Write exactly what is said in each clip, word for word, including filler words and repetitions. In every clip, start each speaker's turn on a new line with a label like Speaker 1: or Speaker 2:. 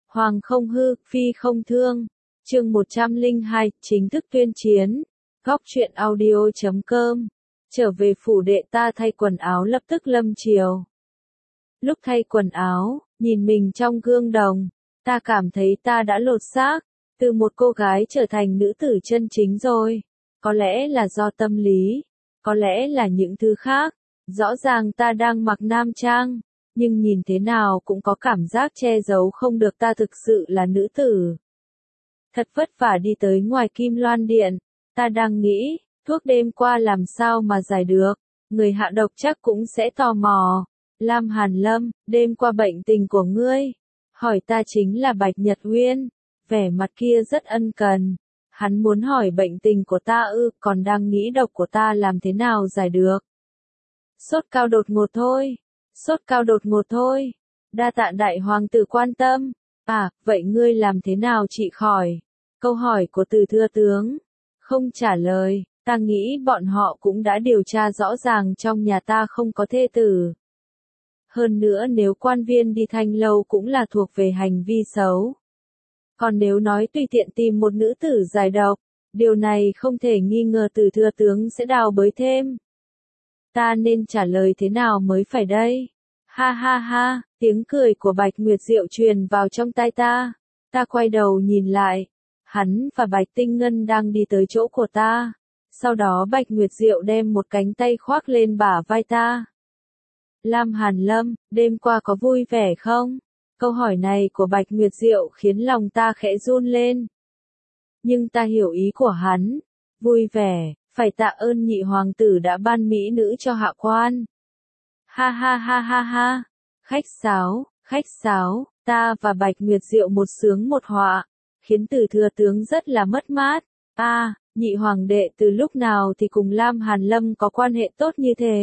Speaker 1: Hoàng không hư, phi không thương. Chương một trăm lẻ hai, chính thức tuyên chiến. Góc truyện audio chấm com. Trở về phủ đệ ta thay quần áo lập tức lâm chiều. Lúc thay quần áo, nhìn mình trong gương đồng, ta cảm thấy ta đã lột xác, từ một cô gái trở thành nữ tử chân chính rồi. Có lẽ là do tâm lý, có lẽ là những thứ khác. Rõ ràng ta đang mặc nam trang, nhưng nhìn thế nào cũng có cảm giác che giấu không được ta thực sự là nữ tử. Thật vất vả đi tới ngoài Kim Loan Điện, ta đang nghĩ, thuốc đêm qua làm sao mà giải được, người hạ độc chắc cũng sẽ tò mò. Lam Hàn Lâm, đêm qua bệnh tình của ngươi, hỏi ta chính là Bạch Nhật Uyên, vẻ mặt kia rất ân cần. Hắn muốn hỏi bệnh tình của ta ư, còn đang nghĩ độc của ta làm thế nào giải được. Sốt cao đột ngột thôi, sốt cao đột ngột thôi, đa tạ đại hoàng tử quan tâm. À, vậy ngươi làm thế nào trị khỏi? Câu hỏi của Từ Thừa Tướng, không trả lời, ta nghĩ bọn họ cũng đã điều tra rõ ràng trong nhà ta không có thê tử. Hơn nữa nếu quan viên đi thanh lâu cũng là thuộc về hành vi xấu. Còn nếu nói tùy tiện tìm một nữ tử giải độc, điều này không thể nghi ngờ Từ Thừa Tướng sẽ đào bới thêm. Ta nên trả lời thế nào mới phải đây? Ha ha ha, tiếng cười của Bạch Nguyệt Diệu truyền vào trong tai ta. Ta quay đầu nhìn lại. Hắn và Bạch Tinh Ngân đang đi tới chỗ của ta. Sau đó Bạch Nguyệt Diệu đem một cánh tay khoác lên bả vai ta. Lam Hàn Lâm, đêm qua có vui vẻ không? Câu hỏi này của Bạch Nguyệt Diệu khiến lòng ta khẽ run lên. Nhưng ta hiểu ý của hắn. Vui vẻ, phải tạ ơn nhị hoàng tử đã ban mỹ nữ cho hạ quan. Ha ha ha ha ha. Khách sáo, khách sáo, ta và Bạch Nguyệt Diệu một sướng một họa, khiến Từ Thừa Tướng rất là mất mát. A, à, nhị hoàng đệ từ lúc nào thì cùng Lam Hàn Lâm có quan hệ tốt như thế?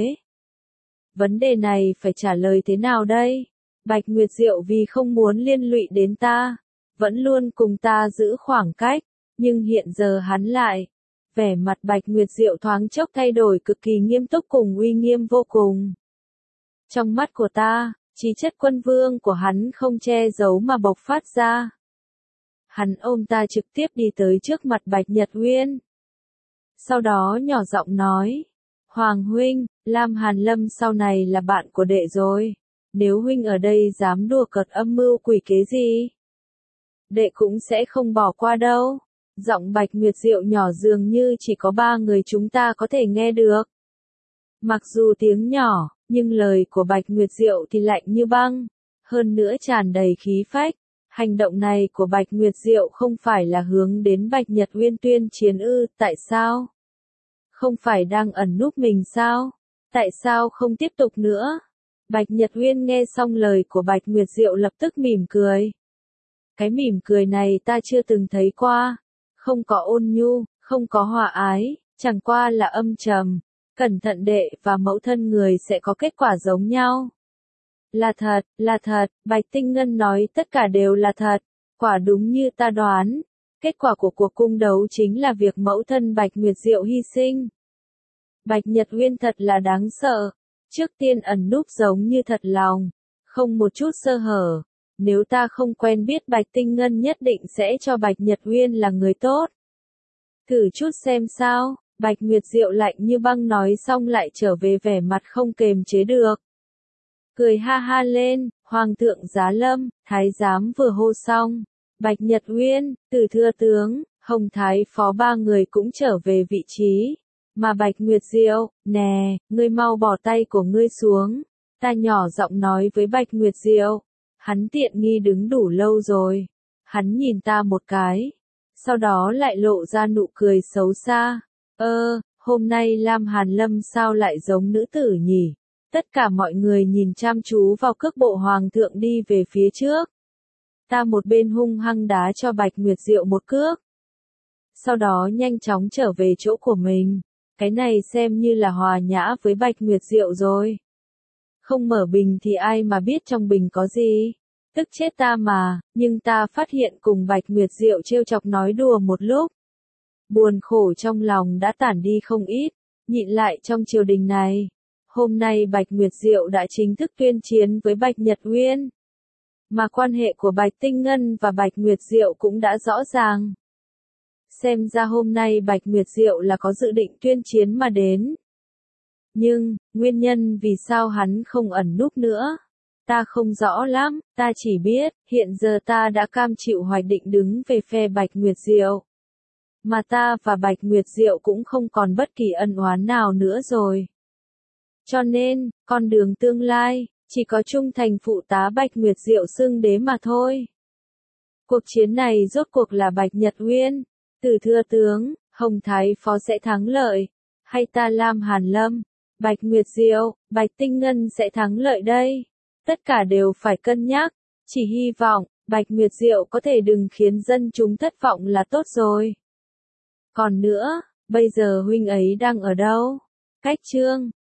Speaker 1: Vấn đề này phải trả lời thế nào đây? Bạch Nguyệt Diệu vì không muốn liên lụy đến ta, vẫn luôn cùng ta giữ khoảng cách, nhưng hiện giờ hắn lại. Vẻ mặt Bạch Nguyệt Diệu thoáng chốc thay đổi cực kỳ nghiêm túc cùng uy nghiêm vô cùng. Trong mắt của ta, khí chất quân vương của hắn không che giấu mà bộc phát ra. Hắn ôm ta trực tiếp đi tới trước mặt Bạch Nhật Uyên. Sau đó nhỏ giọng nói, Hoàng huynh, Lam Hàn Lâm sau này là bạn của đệ rồi. Nếu huynh ở đây dám đùa cợt âm mưu quỷ kế gì, đệ cũng sẽ không bỏ qua đâu. Giọng Bạch Nguyệt Diệu nhỏ dường như chỉ có ba người chúng ta có thể nghe được. Mặc dù tiếng nhỏ, nhưng lời của Bạch Nguyệt Diệu thì lạnh như băng, hơn nữa tràn đầy khí phách. Hành động này của Bạch Nguyệt Diệu không phải là hướng đến Bạch Nhật Uyên tuyên chiến ư, tại sao? Không phải đang ẩn núp mình sao? Tại sao không tiếp tục nữa? Bạch Nhật Uyên nghe xong lời của Bạch Nguyệt Diệu lập tức mỉm cười. Cái mỉm cười này ta chưa từng thấy qua. Không có ôn nhu, không có hòa ái, chẳng qua là âm trầm. Cẩn thận đệ và mẫu thân người sẽ có kết quả giống nhau. Là thật, là thật, Bạch Tinh Ngân nói tất cả đều là thật. Quả đúng như ta đoán. Kết quả của cuộc cung đấu chính là việc mẫu thân Bạch Nguyệt Diệu hy sinh. Bạch Nhật Uyên thật là đáng sợ. Trước tiên ẩn núp giống như thật lòng. Không một chút sơ hở. Nếu ta không quen biết Bạch Tinh Ngân nhất định sẽ cho Bạch Nhật Uyên là người tốt. Thử chút xem sao. Bạch Nguyệt Diệu lạnh như băng nói xong lại trở về vẻ mặt không kềm chế được. Cười ha ha lên, Hoàng thượng Giá Lâm, Thái giám vừa hô xong. Bạch Nhật Uyên, Từ Thừa Tướng, Hồng Thái Phó ba người cũng trở về vị trí. Mà Bạch Nguyệt Diệu, nè, ngươi mau bỏ tay của ngươi xuống. Ta nhỏ giọng nói với Bạch Nguyệt Diệu. Hắn tiện nghi đứng đủ lâu rồi. Hắn nhìn ta một cái. Sau đó lại lộ ra nụ cười xấu xa. Ơ, hôm nay Lam Hàn Lâm sao lại giống nữ tử nhỉ? Tất cả mọi người nhìn chăm chú vào cước bộ hoàng thượng đi về phía trước. Ta một bên hung hăng đá cho Bạch Nguyệt Diệu một cước. Sau đó nhanh chóng trở về chỗ của mình. Cái này xem như là hòa nhã với Bạch Nguyệt Diệu rồi. Không mở bình thì ai mà biết trong bình có gì. Tức chết ta mà, nhưng ta phát hiện cùng Bạch Nguyệt Diệu trêu chọc nói đùa một lúc. Buồn khổ trong lòng đã tản đi không ít, nhịn lại trong triều đình này. Hôm nay Bạch Nguyệt Diệu đã chính thức tuyên chiến với Bạch Nhật Uyên. Mà quan hệ của Bạch Tinh Ngân và Bạch Nguyệt Diệu cũng đã rõ ràng. Xem ra hôm nay Bạch Nguyệt Diệu là có dự định tuyên chiến mà đến. Nhưng, nguyên nhân vì sao hắn không ẩn núp nữa? Ta không rõ lắm, ta chỉ biết, hiện giờ ta đã cam chịu hoạch định đứng về phe Bạch Nguyệt Diệu. Mà ta và Bạch Nguyệt Diệu cũng không còn bất kỳ ân oán nào nữa rồi. Cho nên, con đường tương lai, chỉ có trung thành phụ tá Bạch Nguyệt Diệu xưng đế mà thôi. Cuộc chiến này rốt cuộc là Bạch Nhật Uyên, Từ Thừa Tướng, Hồng Thái Phó sẽ thắng lợi, hay ta Lam Hàn Lâm, Bạch Nguyệt Diệu, Bạch Tinh Ngân sẽ thắng lợi đây? Tất cả đều phải cân nhắc, chỉ hy vọng, Bạch Nguyệt Diệu có thể đừng khiến dân chúng thất vọng là tốt rồi. Còn nữa, bây giờ huynh ấy đang ở đâu? Cách chương